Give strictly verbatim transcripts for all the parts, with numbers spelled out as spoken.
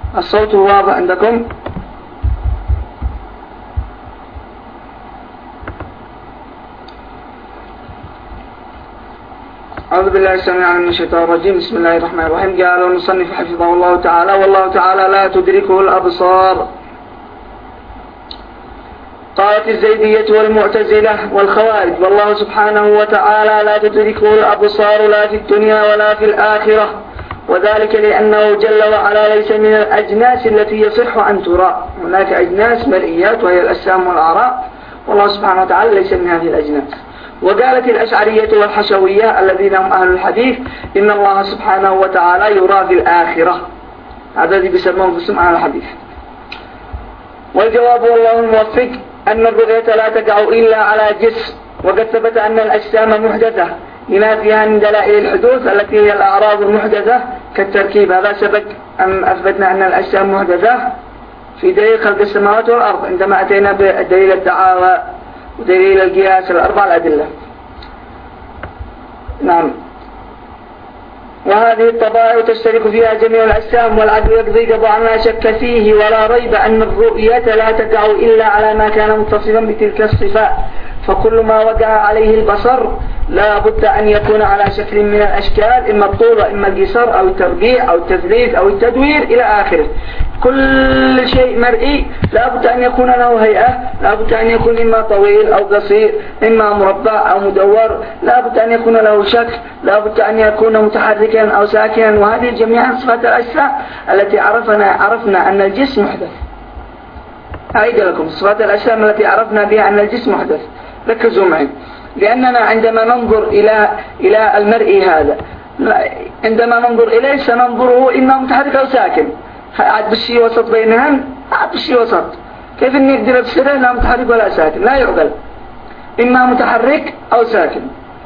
الصوت واضح عندكم؟ أعوذ بالله السميع العليم من الشيطان الرجيم. بسم الله الرحمن الرحيم. قال المصنف حفظه الله تعالى: والله تعالى لا تدركه الأبصار. قالت الزيدية والمعتزلة والخوارج: والله سبحانه وتعالى لا تدركه الأبصار لا في الدنيا ولا في الآخرة، وذلك لأنه جل وعلا ليس من الأجناس التي يصح أن ترى. هناك أجناس مرئيات وهي الأجسام والأعراء، والله سبحانه وتعالى ليس من هذه الأجناس. وقالت الأشعرية والحشوية الذين هم أهل الحديث: إن الله سبحانه وتعالى يرى في الآخرة. هذا الذي بيسمونه باسم أهل الحديث. والجواب والله الموفق أن الرؤية لا تقع إلا على جسم، وقد ثبت أن الأجسام محدثة لما فيها من دلائل الحدوث التي هي الأعراض المحدثة كالتركيب. هذا سبق أن أثبتنا أن الأجسام محدثة في دليل خلق السماوات والأرض عندما أتينا بدليل الدعاوى ودليل القياس الأربع الأدلة. نعم. وهذه الطبائع تشترك فيها جميع الأجسام، والعقل يقضي قضاء ما شك فيه، ولا ريب أن الرؤية لا تقع إلا على ما كان متصفا بتلك الصفات، فكل ما وقع عليه البصر لا بد أن يكون على شكل من الأشكال، إما الطول إما القصر أو التربيع أو التثليث أو التدوير إلى آخره. كل شيء مرئي لا بد أن يكون له هيئة، لا بد أن يكون إما طويل أو قصير، إما مربع أو مدور، لا بد أن يكون له شكل، لا بد أن يكون متحركا أو ساكنا. وهذه جميعا صفات الأجسام التي عرفنا عرفنا أن الجسم محدث. أعيد لكم صفات الأجسام التي عرفنا بها أن الجسم محدث. ركزوا معي، لأننا عندما ننظر إلى إلى المرئي هذا، عندما ننظر إليه سننظره إما متحرك أو ساكن. عاد بالشيء وسط بينهم، عاد بالشيء وسط. كيف نقدر بسره لا متحرك ولا ساكن؟ لا يعقل، إما متحرك أو ساكن.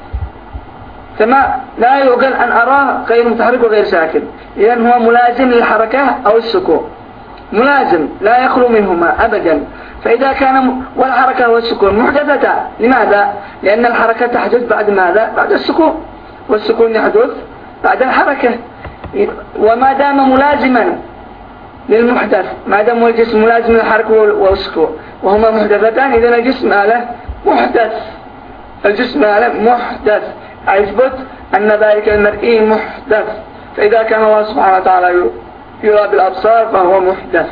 كما لا يعقل أن أراه غير متحرك وغير ساكن، إذن هو ملازم للحركة أو السكون، ملازم لا يخلو منهما أبدا. فإذا كان والحركة والسكون محدثتان، لماذا؟ لأن الحركة تحدث بعد ماذا؟ بعد السكون، والسكون يحدث بعد الحركة. وما دام ملازما للمحدث، ما دام الجسم ملازم للحركة والسكون وهما محدثتان، إذن الجسم له محدث، الجسم له محدث، أثبت أن ذلك المرئي محدث. فإذا كان الله سبحانه وتعالى يرى بالأبصار فهو محدث،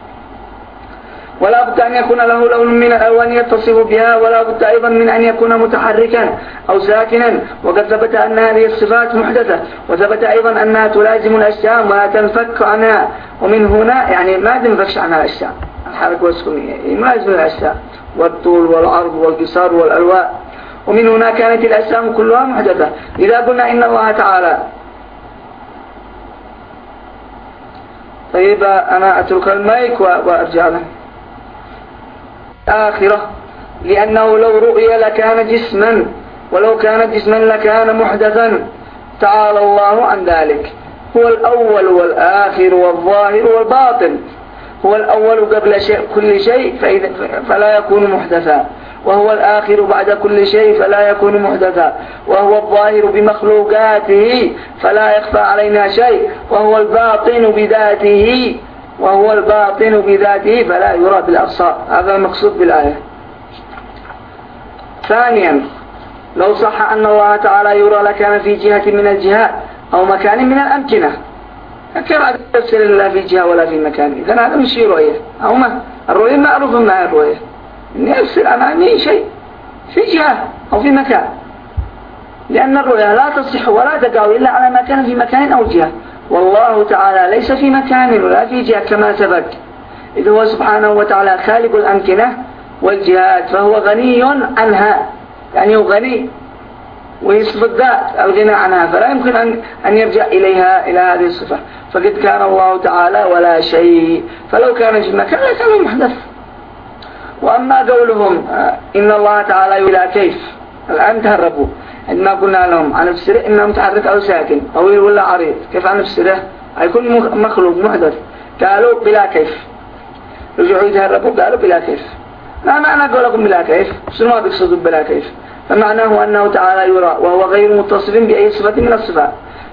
ولا بد أن يكون له لون من الألوان يتصف بها، ولا بد أيضا من أن يكون متحركا أو ساكنا. وقد ثبت أن هذه الصفات محدثة، وثبت أيضا أنها تلازم الأجسام ولا تنفك عنها. ومن هنا يعني ما تنفكش عنها الأجسام، الحركة والسكون ملازم الأجسام، والطول والعرض والقصار والألوان. ومن هنا كانت الأجسام كلها محدثة. إذا قلنا إن الله تعالى، طيب أنا أترك المايك وأرجع له. آخرة، لأنه لو رؤي لكان جسما، ولو كان جسما لكان محدثا، تعالى الله عن ذلك. هو الأول والآخر والظاهر والباطن. هو الأول قبل شيء كل شيء فلا يكون محدثا، وهو الآخر بعد كل شيء فلا يكون محدثا، وهو الظاهر بمخلوقاته فلا يخفى علينا شيء، وهو الباطن بذاته وهو الباطن بذاته فلا يرى بالأبصار. هذا المقصود بالآية. ثانيا، لو صح أن الله تعالى يرى لكان في جهة من الجهات أو مكان من الأمكنة، كيف تفسر الله في جهة ولا في مكان؟ إذن هذا مش رؤية، أو ما الرؤية معروف ما الرؤية إن يفسر أمامي شيء في جهة أو في مكان، لأن الرؤية لا تصح ولا تقع إلا على مكان في مكان أو جهة. والله تعالى ليس في مكان ولا في جهة كما سبق، إذ هو سبحانه وتعالى خالق الأمكنة والجهات، فهو غني عنها، يعني هو غني ويصف الذات الغنى عنها، فلا يمكن أن أن يرجع إليها إلى هذه الصفة. فقد كان الله تعالى ولا شيء، فلو كان في مكان لكان محدث. وأما قولهم إن الله تعالى يرى كيف، الآن تهربوا عندما قلنا لهم عن نفسره إنه متحرك أو ساكن طويل ولا عريض، كيف عن نفسره هيكون مخلوق محدث؟ قالوا بلا كيف. رجعوا يتهربوا قالوا بلا كيف. ما معنى قولكم بلا كيف؟ شنو ما بيقصدوا بلا كيف؟ فمعناه أنه تعالى يرى وهو غير متصف بأي صفة من الصفات،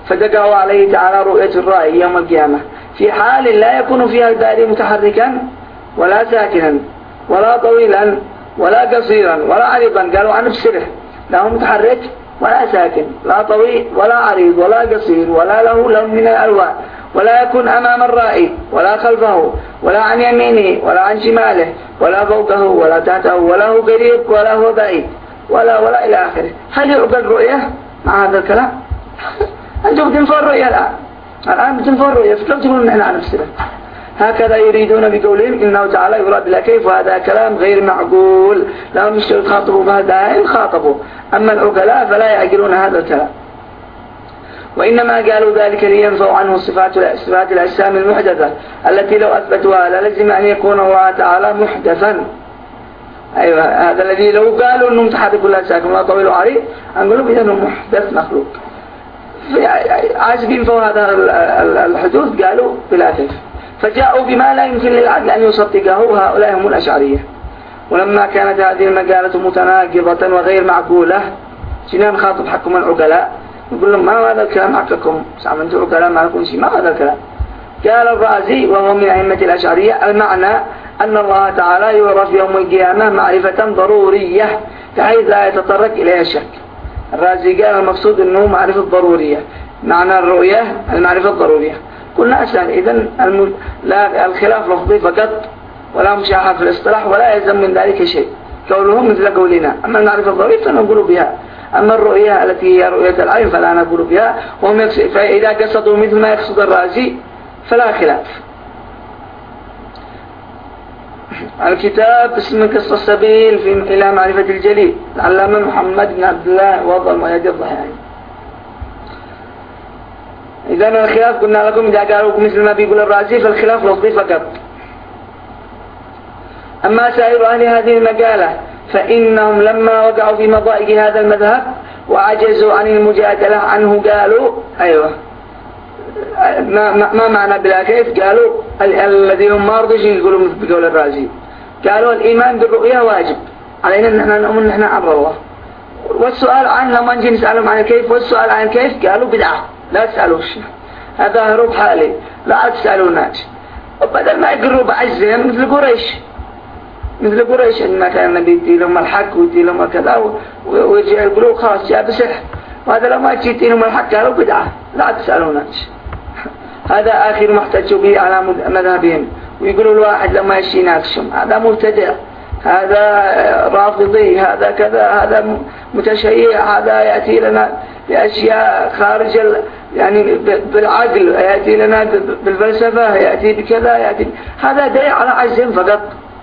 فدقوا عليه تعالى رؤية الرأي يوم القيامة في حال لا يكون فيها الباري متحركا ولا ساكنا ولا طويلا ولا قصيرا ولا عريضا. قالوا عن بسره لا هو متحرك ولا ساكن، لا طويل ولا عريض ولا قصير، ولا له لون من الألوان، ولا يكون أمام الرائي ولا خلفه ولا عن يمينه ولا عن شماله ولا فوقه ولا تحته ولا هو قريب ولا هو بعيد ولا ولا إلى آخره. هل يعقل رؤية مع هذا الكلام؟ أنتم بتنفوا الرؤية الآن الآن بتنفوا الرؤية فكيف تقولون نحن عن نفسنا؟ هكذا يريدون بقولهم إنه تعالى يراد بلا كيف، وهذا كلام غير معقول. لهم يشتروا يخاطبوا بهذا خاطبوا، أما العقلاء فلا يعقلون هذا الكلام. وإنما قالوا ذلك لينفوا عنه صفات صفات الأجسام المحدثة التي لو أثبتوها للزم أن يكون الله تعالى محدثا. أيوة هذا الذي لو قالوا أنه متحرك ولا ساكن ولا طويل وعريض نقولوا بأنه محدث مخلوق. عاجبين فوق هذا الحدوث قالوا بلا كيف، فجاءوا بما لا يمكن للعقل أن يصدقه. هؤلاء هم الأشعرية. ولما كانت هذه المقالة متناقضة وغير معقولة جينا نخاطب حكم العقلاء نقول لهم ما هذا الكلام حقكم، سامنتوا عقلاء ما لكم شيء، ما هذا الكلام. قال الرازي وهو من أئمة الأشعرية المعنى أن الله تعالى يعرف يوم القيامة معرفة ضرورية بحيث لا يتطرق إليها الشك. الرازي قال المقصود أنه معرفة ضرورية، معنى الرؤية المعرفة الضرورية. قلنا أسهل إذن الم... لا الخلاف لفظي فقط ولا مشاحة في الاصطلاح ولا يلزم من ذلك شيء، قولهم مثل قولنا. أما المعرفة الضرورية فنقول بها، أما الرؤية التي هي رؤية العين فلا نقول بها. وهم يقصد... فإذا قصدوا مثل ما يقصد الرازي فلا خلاف. الكتاب اسم قصة السبيل في إلى معرفة الجليل العلامة محمد بن عبد الله وضع المؤيد الضحياني. إذا الخلاف قلنا لكم إذا قالوا مثل ما بيقول الرازي فالخلاف لفظي فقط. أما سائر أهل هذه المقالة فإنهم لما وقعوا في مضائق هذا المذهب وعجزوا عن المجادلة عنه قالوا أيوة ما, ما معنى بلا كيف؟ قالوا الذين هم ما رضيش يقولوا بقول الرازي، قالوا الإيمان بالرؤية واجب علينا أن نحن نؤمن نحن عبر الله، والسؤال عنه لما نجي نسألهم عن كيف والسؤال عن كيف قالوا بدعة لا تسألوش، هذا هروب حالي لا تسألوناش. وبدل ما يقروا بعزهم مثل قريش مثل قريش إنما كان النبي يدي لهم الحق ويدي لهم كذا ويجي يقولوا خلاص جاء بسحر، وهذا لما تجي لهم الحق قالوا بدعة لا تسألوناش. هذا آخر ما احتجوا به على مذهبهم، ويقولوا الواحد لما يشي يناقشهم هذا مبتدع، هذا رافضي، هذا كذا، هذا متشيع، هذا يأتي لنا بأشياء خارج يعني بالعقل، يأتي لنا بالفلسفة، يأتي بكذا، يأتي هذا دليل على عجزهم فقط.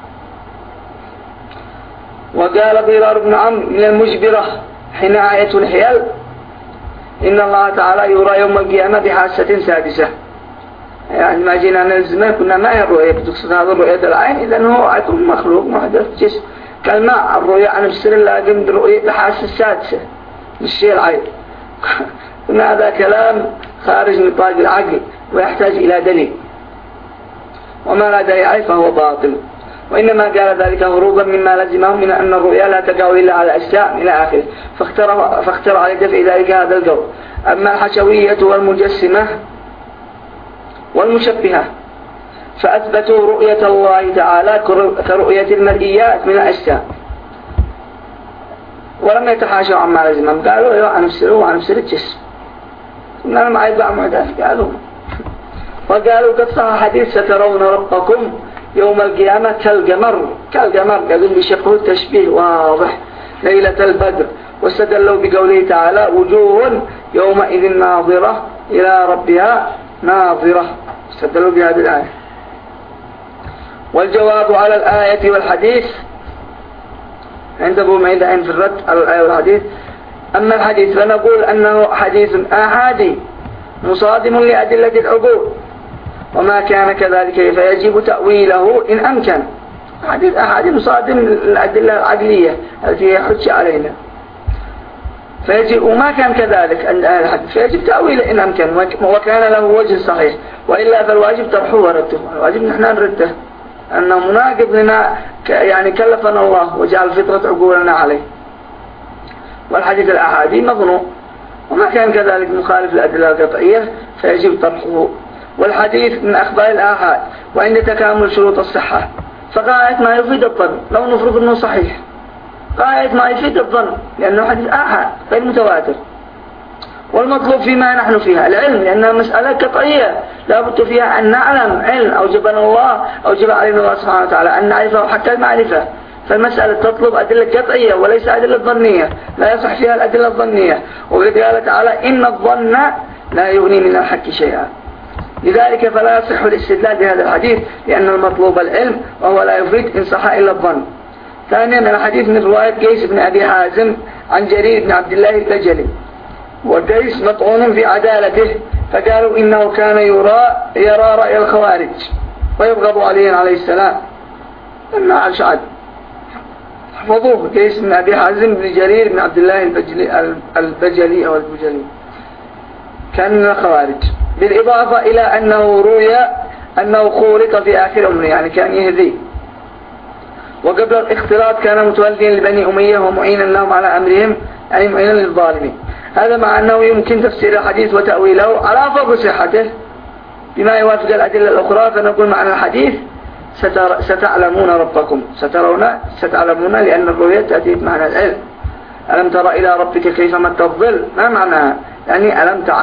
وقال ضرار بن عمرو من المجبرة حين آية الحيل إن الله تعالى يرى يوم القيامة بحاسة سادسة. يعني ما جينا نلزمه كنا ما هي الرؤية بتقصد هذا الرؤية العين، إذن هو يكون مخلوق محدث جسم كالماء. الرؤية عن بسر لازم بالرؤية بحاسة سادسة مش شيء العين. كنا هذا كلام خارج نطاق العقل ويحتاج إلى دليل، وما لا دليل عليه فهو باطل. وإنما قال ذلك هروبا مما لزمهم من أن الرؤيا لا تقع إلا على أجسام إلى آخره، فاخترع, فاخترع على دفع ذلك هذا القول. أما الحشوية والمجسمة والمشبهة فأثبتوا رؤية الله تعالى كرؤية المرئيات من الأجسام ولم يتحاشوا عما لزمهم، قالوا أيوة عن نفسه وعن نفسه الجسم، إننا ما يبقى محدث قالوا. وقالوا قد صح حديث سترون ربكم يوم القيامة كالقمر كالقمر قالوا بشبه التشبيه واضح ليلة البدر، واستدلوا بقوله تعالى وجوه يومئذ ناظرة إلى ربها ناظرة، استدلوا بهذه الآية. والجواب على الآية والحديث عند أبو معيدين في الرد على الآية والحديث. أما الحديث فنقول أنه حديث آحادي مصادم لأدلة العقول، وما كان كذلك فيجب تأويله إن أمكن. حديث أحادي مصادم للأدلة العقلية التي يحج علينا، فيجب وما كان كذلك الحديث فيجب تأويله إن أمكن وكان له وجه صحيح، وإلا فالواجب طرحه ورده. الواجب نحن نرده أنه مناقض لنا يعني كلفنا الله وجعل فطرة عقولنا عليه. والحديث الأحادي مظنون وما كان كذلك مخالف للأدلة القطعية فيجب طرحه. والحديث من أخبار الآحاد وعند تكامل شروط الصحة، فقاعد ما يفيد الظن لو نفرض أنه صحيح، قاعد ما يفيد الظن لأنه حديث آحاد غير متواتر. والمطلوب فيما نحن فيها العلم، لأنها مسألة قطعية لا بد فيها أن نعلم علم أوجبنا الله أوجب علينا الله سبحانه وتعالى أن نعرفه حتى المعرفة. فالمسألة تطلب أدلة قطعية وليس أدلة ظنية، لا يصح فيها الأدلة الظنية. وقد قال تعالى إن الظن لا يغني من الحق شيئا. لذلك فلا يصح الاستدلال بهذا الحديث لأن المطلوب العلم وهو لا يفيد إن صح إلا الظن. ثانيا الحديث من رواية قيس بن أبي حازم عن جرير بن عبد الله البجلي، وقيس مطعون في عدالته، فقالوا إنه كان يرى يرى رأي الخوارج ويبغض علي عليه السلام لما أرشد. حفظوه قيس بن أبي حازم بن جرير بن عبد الله البجلي, البجلي أو البجلي كان من الخوارج، بالإضافة إلى أنه روي أنه خولق في آخر عمره، يعني كان يهذي، وقبل الاختلاط كان متوليا لبني أمية ومعينا لهم على أمرهم، يعني معينا للظالمين. هذا مع أنه يمكن تفسير الحديث وتأويله على فرض صحته بما يوافق الأدلة الأخرى، فنقول معنى الحديث ستر... ستعلمون ربكم، سترون ستعلمون، لأن الرؤية تأتي بمعنى العلم. ألم تر إلى ربك كيف مد الظل، ما معناها؟ يعني ألم تعلم.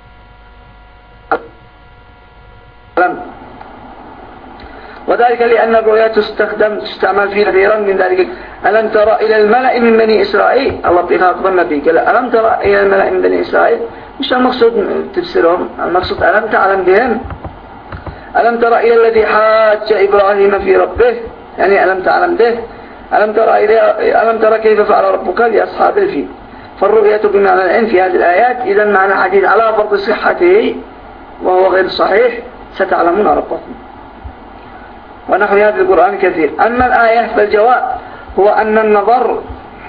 وذلك لأن الرؤيا تستخدم تستعمل فيه كثيرا من ذلك. ألم ترى إلى الملأ من بني إسرائيل، الله بيخاطب النبي قال ألم ترى إلى الملأ من بني إسرائيل، مش المقصود تفسيرهم، المقصود ألم تعلم بهم. ألم ترى إلى الذي حاج إبراهيم في ربه، يعني ألم تعلم به. ألم ترى إلى ألم ترى كيف فعل ربك لأصحاب الفيل. فالرؤية بمعنى العلم في هذه الآيات إذا معنى حديث على فرض صحته وهو غير صحيح، ستعلمون ربكم. ونحو هذا القرآن كثير. أما الآية فالجواب هو أن النظر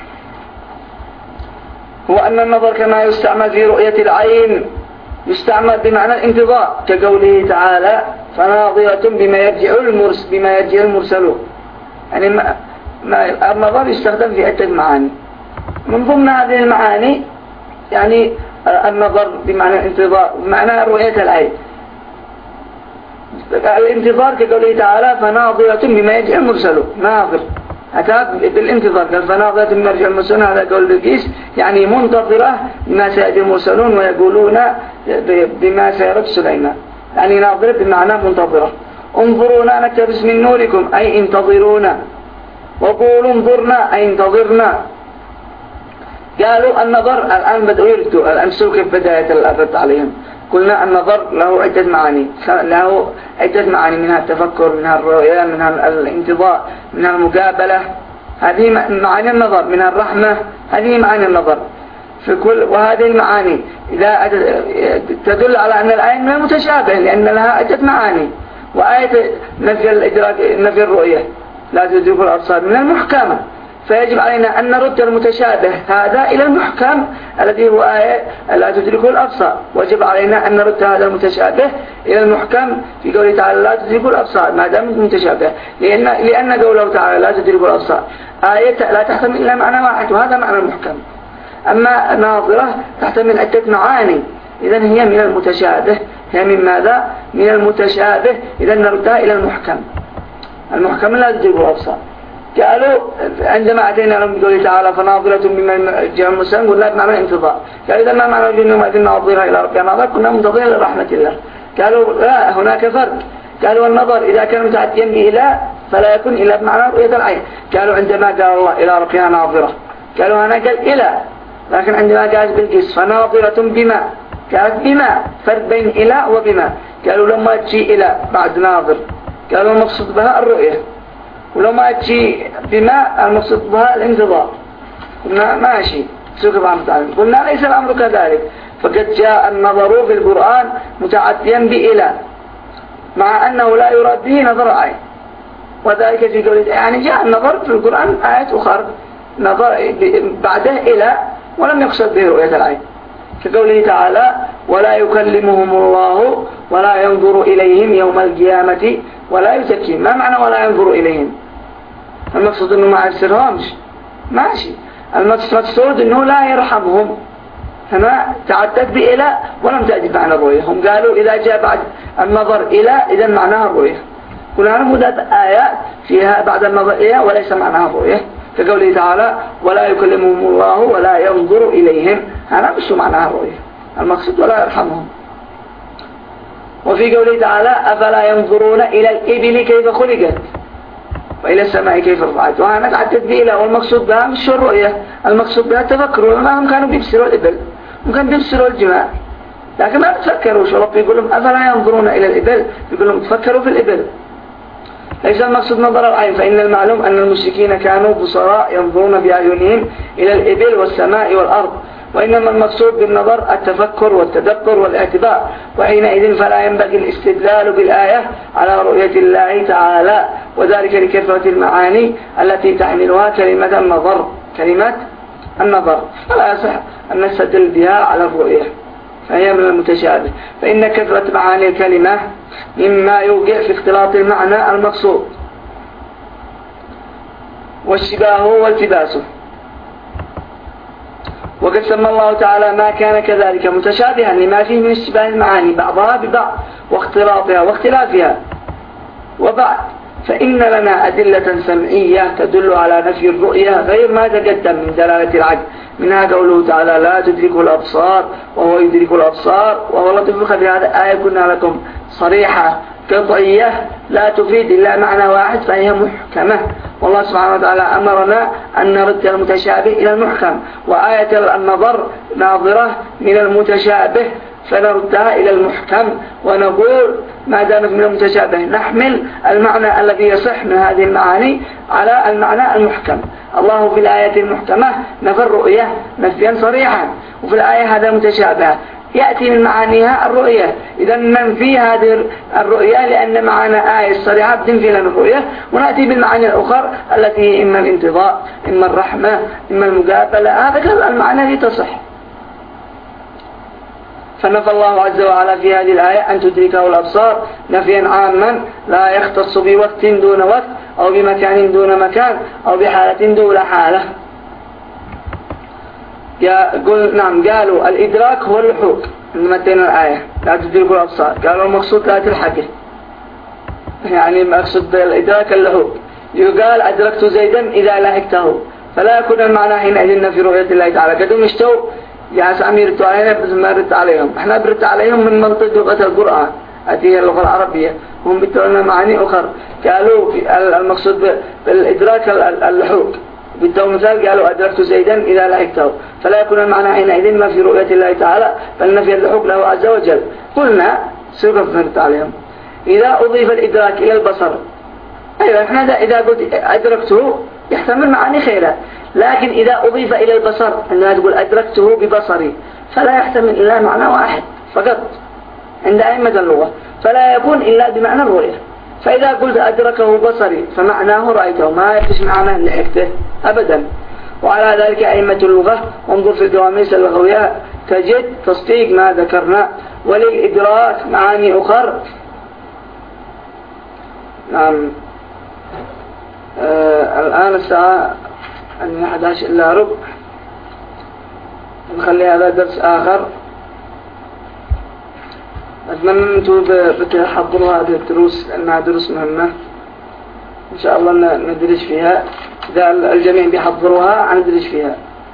هو أن النظر كما يستعمل في رؤية العين يستعمل بمعنى الانتظار، كقوله تعالى فناظرة بما يرجع المرس بما يرجع المرسلون. يعني ما ما النظر يستخدم في عدة معاني، من ضمن هذه المعاني يعني النظر بمعنى الانتظار بمعنى رؤية العين. الانتظار كقوله تعالى فناظرة بما يرجع المرسلون، ناظر أتى بالانتظار، قال فناظرة بما يرجع المرسلون، هذا قول بالقيس يعني منتظرة بما سيأتي المرسلون ويقولون بما سيرد سليمان، يعني ناظرة بمعنى منتظرة. انظرونا نكتبس من نوركم أي انتظرونا، وقولوا انظرنا أي انتظرنا. قالوا النظر الآن بدأوا يردوا الآن سووا كيف بداية الأرد عليهم. قلنا النظر له عدة معاني، له عدة معاني، منها التفكر، منها الرؤية، منها الانتظار، منها المقابلة، هذه معاني النظر، منها الرحمة، هذه معاني النظر في كل. وهذه المعاني إذا تدل على أن الآية من المتشابه لأن لها عدة معاني. وآية نفي الإدراك نفي الرؤية لا تدرك الأبصار من المحكمة، فيجب علينا أن نرد المتشابه هذا إلى المحكم الذي هو آية لا تدركه الأبصار. وجب علينا أن نرد هذا المتشابه إلى المحكم في قوله تعالى لا تدركه الأبصار ما دام متشابه، لأن لأن قوله تعالى لا تدركه الأبصار آية لا تحتمل إلا معنى واحد وهذا معنى المحكم. أما ناظرة تحتمل عدة معاني، إذا هي من المتشابه. هي من ماذا؟ من المتشابه، إذا نردها إلى المحكم. المحكم لا تدركه الأبصار. قالوا عندما أتينا لهم بقوله تعالى فناظرة بما يرجع المرسلون قلنا بمعنى الانتظار. قالوا إذا ما معنى جنوم أذن ناظرها إلى ربها ناظر كنا منتظرين لرحمة الله. قالوا لا هناك فرق. قالوا النظر إذا كان متعديا بإلى فلا يكون إلا بمعنى رؤية العين. قالوا عندما قال الله إلى ربها ناظرة قالوا هنا قال إلى، لكن عندما قال بالقيس فناظرة بما قالت بما، فرق بين إلى وبما. قالوا لما تجي إلى بعد ناظر قالوا المقصود بها الرؤية، ولما تجي بما المقصود بها الانتظار. قلنا ماشي سوق بعض تعلم. قلنا ليس الأمر كذلك، فقد جاء النظر في القرآن متعديا بإلى مع أنه لا يراد به نظر عين، وذلك في قوله يعني جاء النظر في القرآن آية أخرى نظر بعده إلى ولم يقصد به رؤية العين، كقوله تعالى ولا يكلمهم الله ولا ينظر إليهم يوم القيامة ولا يزكيهم. ما معنى ولا ينظر إليهم؟ المقصود أنه ما يفسرهمش ماشي، المقصود أنه لا يرحمهم، هنا تعدت بإلى ولم تأتي معنى الرؤية. هم قالوا إذا جاء بعد النظر إلى إذا معناها الرؤية. كلها نموذج آيات فيها بعد النظر إلى وليس معناها الرؤية، كقوله تعالى ولا يكلمهم الله ولا ينظر إليهم، هذا مش معناها الرؤية، المقصود ولا يرحمهم. وفي قوله تعالى أفلا ينظرون إلى الإبل كيف خلقت وإلى السماء كيف رفعت، وأنا تعدت بإلى، والمقصود بها مش الرؤية، المقصود بها التفكر. وما هم كانوا بيبصروا الإبل، هم كانوا بيبصروا الجماع، لكن ما بتفكروا. شو رب يقول لهم أفلا ينظرون إلى الإبل، يقول لهم تفكروا في الإبل. ليس المقصود نظر العين، فإن المعلوم أن المشركين كانوا بصراء ينظرون بأعينهم إلى الإبل والسماء والأرض، وإنما المقصود بالنظر التفكر والتدبر والاعتبار، وحينئذ فلا ينبغي الاستدلال بالآية على رؤية الله تعالى، وذلك لكثرة المعاني التي تحملها كلمة النظر كلمة النظر فلا يصح أن نستدل بها على الرؤية، فهي من المتشابه، فإن كثرة معاني الكلمة مما يوقع في اختلاط المعنى المقصود والشباه والتباسه. وقد سمى الله تعالى ما كان كذلك متشابها لما فيه من اشتباه المعاني بعضها ببعض واختلاطها واختلافها. وبعد فإن لنا أدلة سمعية تدل على نفي الرؤية غير ما تقدم من دلالة العقل، منها قوله تعالى لا تدركه الأبصار وهو يدرك الأبصار وهو لطيف الخبير. هذا آية كنا لكم صريحة قطعية لا تفيد إلا معنى واحد فهي محكمة، والله سبحانه وتعالى أمرنا أن نرد المتشابه إلى المحكم، وآية النظر ناظرة من المتشابه فنردها إلى المحكم، ونقول ما دامت من المتشابه نحمل المعنى الذي يصح من هذه المعاني على المعنى المحكم. الله في الآية المحكمة نفى الرؤية نفيا صريحا، وفي الآية هذا متشابه يأتي من معانيها الرؤية، إذا ننفي هذه الرؤية لأن معنا آية صريحة تنفي لنا الرؤية، ونأتي بالمعاني الأخرى التي إما الانتظار إما الرحمة إما المقابلة، هذا كل المعنى التي تصح. فنفى الله عز وجل في هذه الآية أن تدركه الأبصار نفيا عاما لا يختص بوقت دون وقت أو بمكان دون مكان أو بحالة دون حالة. قل نعم قالوا الإدراك هو اللحوق عندما تين الآية لا تدركه الأبصار، قالوا المقصود لا تلحقه، يعني مقصود الإدراك اللحوق. يقال أدركت زيدا إذا لحقته، فلا يكون المعنى حينئذ في رؤية الله تعالى. قدوا مشتوا يا سامي ردوا علينا بس ما ردوا عليهم، احنا برد عليهم من منطق لغة القرآن هذه اللغة العربية، هم بدون معاني أخرى. قالوا المقصود بالإدراك اللحوق، بدوا مثال قالوا أدركت زيدا إذا لحقته، فلا يكون المعنى حينئذ ما في رؤية الله تعالى بل نفي اللحوق له عز وجل. قلنا سوف نرد عليهم إذا أضيف الإدراك إلى البصر، أيوة احنا إذا قلت أدركته يحتمل معاني خيرة، لكن إذا أضيف إلى البصر عندما تقول أدركته ببصري فلا يحتمل إلا معنى واحد فقط عند أئمة اللغة، فلا يكون إلا بمعنى الرؤية. فإذا قلت أدركه بصري فمعناه رأيته، ما يكتش معناه لحقته أبدا. وعلى ذلك أئمة اللغة انظر في القواميس اللغوية تجد تصديق ما ذكرنا. وللإدراك معاني أخرى. نعم آه الآن الساعة من أحد عشر إلا ربع، نخلي هذا درس آخر. أتمنى أنتم بتحضروا هذه الدروس لأنها دروس مهمة إن شاء الله ندرس فيها، إذا الجميع بيحضروها ندرس فيها.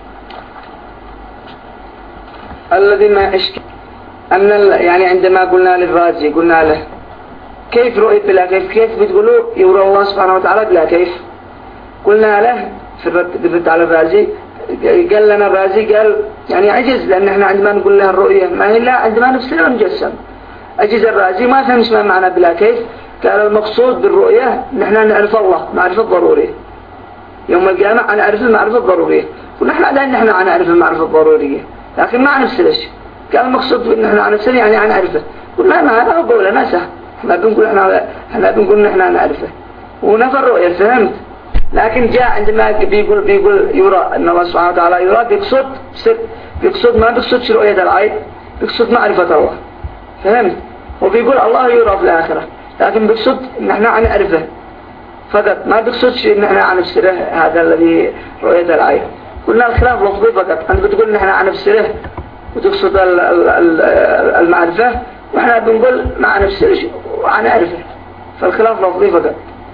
الذي ما إشكال أن يعني عندما قلنا للرازي قلنا له كيف رؤية بلا كيف، كيف بتقولوا يرى الله سبحانه وتعالى بلا كيف؟ قلنا له في الرد, بالرد على الرازي قال لنا الرازي قال يعني عجز، لأن احنا عندما نقول له الرؤية ما هي إلا عندما نفسنا ونجسم. عجز الرازي ما فهمش ما معنى بلا كيف. قال المقصود بالرؤية نحن نعرف الله معرفة ضرورية، يوم القيامة نعرف المعرفة الضرورية، ونحن الآن نحن نعرف المعرفة الضرورية لكن ما نفسناش. قال المقصود ان احنا نفسنا يعني نعرفه، قلنا ما هذا هو قوله ما سهل، احنا بنقول احنا احنا بنقول نحن نعرفه ونفى الرؤية فهمت. لكن جاء عندما بيقول بيقول يرى ان الله سبحانه وتعالى يرى بيقصد بيقصد ما بيقصدش رؤية العين، بيقصد معرفة الله فهمت. وبيقول الله يرى في الآخرة لكن بيقصد ان احنا نعرفه فقط، ما بيقصدش ان احنا نفسره هذا الذي رؤية العين. قلنا الخلاف لفظي فقط، انت بتقول ان احنا نفسره وتقصد المعرفة، وإحنا بنقول مع نفسه وعنعرفه، فالخلاف لفظي فقط.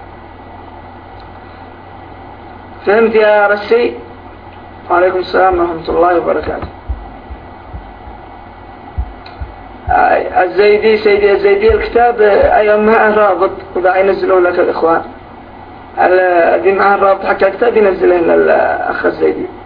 فهمت يا رسي؟ وعليكم السلام ورحمة الله وبركاته. الزيدي سيدي الزيدي الكتاب أيامها رابط ودا ينزلوه لك الإخوان، دي معها الرابط حق الكتاب ينزله للأخ الزيدي.